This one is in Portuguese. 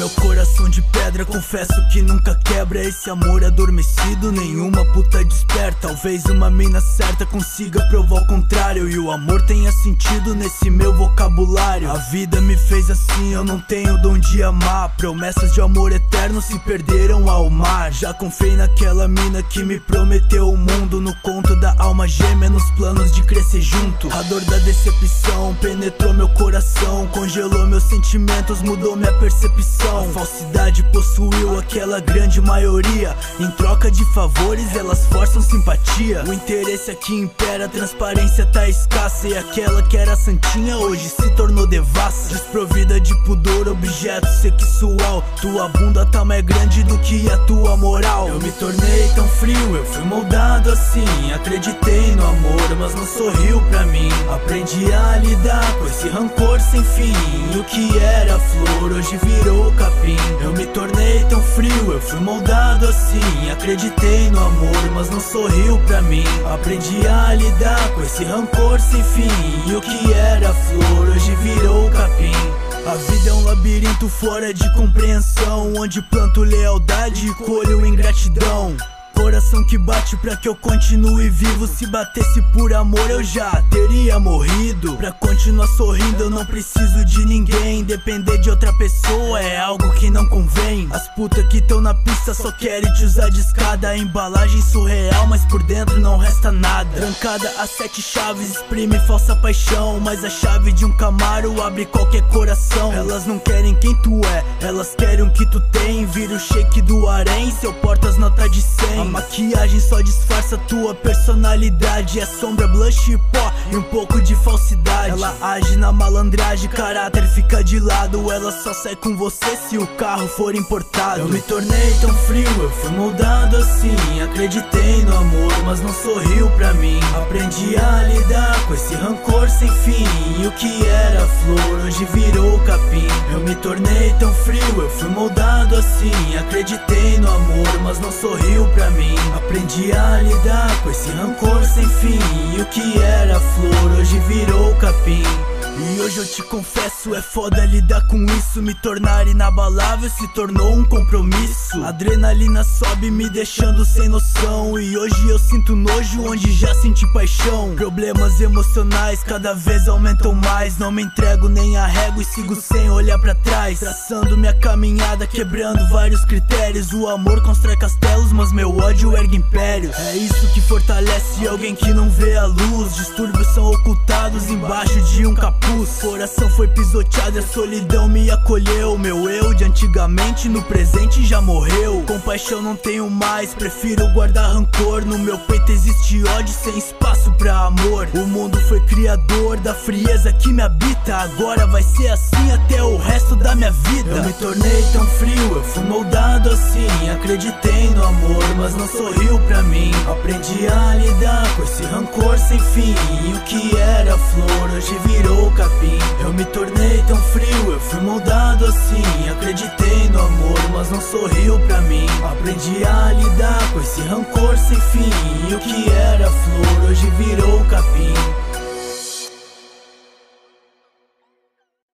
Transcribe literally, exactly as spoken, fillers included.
meu coração de pedra, confesso que nunca quebra. Esse amor adormecido, nenhuma puta desperta. Talvez uma mina certa consiga provar o contrário, e o amor tenha sentido nesse meu vocabulário. A vida me fez assim, eu não tenho dom de amar. Promessas de amor eterno se perderam ao mar. Já confiei naquela mina que me prometeu o mundo, no conto da alma gêmea, nos planos de crescer junto. A dor da decepção penetrou meu coração, congelou meus sentimentos, mudou minha percepção. A falsidade possuiu aquela grande maioria. Em troca de favores elas forçam simpatia. O interesse aqui impera, a transparência tá escassa, e aquela que era santinha hoje se tornou devassa. Desprovida de pudor, objeto sexual. Tua bunda tá mais grande do que a tua moral. Eu me tornei tão frio, eu fui moldado assim. Acreditei no amor, mas não sorriu pra mim. Aprendi a lidar com esse rancor sem fim. E o que era flor hoje virou capim. Eu me tornei tão frio, eu fui moldado assim. Acreditei no amor, mas não sorriu pra mim. Aprendi a lidar com esse rancor sem fim. E o que era flor hoje virou capim. A vida é um labirinto fora de compreensão, onde planto lealdade e colho ingratidão. Coração que bate pra que eu continue vivo. Se batesse por amor eu já teria morrido. Pra continuar sorrindo eu não preciso de ninguém. Depender de outra pessoa é algo que não convém. As putas que tão na pista só querem te usar de escada. A embalagem surreal, mas por dentro não resta nada. Trancada a sete chaves, exprime falsa paixão, mas a chave de um Camaro abre qualquer coração. Elas não querem quem tu é, elas querem o que tu tem. Vira o shake do harém, seu portas nota de cem. A maquiagem só disfarça tua personalidade. É sombra, blush e pó e um pouco de falsidade. Ela age na malandragem, caráter fica de lado. Ela só sai com você se o carro for importado. Eu me tornei tão frio, eu fui moldado assim. Acreditei no amor, mas não sorriu pra mim. Aprendi a lidar com esse rancor sem fim. E o que era flor hoje virou capim. Eu me tornei tão frio, eu fui moldado assim. Acreditei no amor, mas não sorriu pra mim. Aprendi a lidar com esse rancor sem fim. E o que era flor hoje virou capim. E hoje eu te confesso, é foda lidar com isso. Me tornar inabalável se tornou um compromisso. Adrenalina sobe me deixando sem noção. E hoje eu sinto nojo onde já senti paixão. Problemas emocionais cada vez aumentam mais. Não me entrego nem arrego e sigo sem olhar pra trás. Traçando minha caminhada, quebrando vários critérios. O amor constrói castelos, mas meu ódio ergue impérios. É isso que fortalece alguém que não vê a luz. Distúrbios são ocultados embaixo de um capuz. Coração foi pisoteado e a solidão me acolheu. Meu eu de antigamente no presente já morreu. Compaixão não tenho mais, prefiro guardar rancor. No meu peito existe ódio sem espaço pra amor. O mundo foi criador da frieza que me habita. Agora vai ser assim até o resto da minha vida. Eu me tornei tão frio, eu fui moldado assim. Acreditei no amor, mas não sorriu pra mim. Aprendi a lidar com esse rancor sem fim. E o que era flor hoje virou capim. Eu me tornei tão frio, eu fui moldado assim. Acreditei no amor, mas não sorriu pra mim. Aprendi a lidar com esse rancor sem fim. E o que era flor hoje virou capim.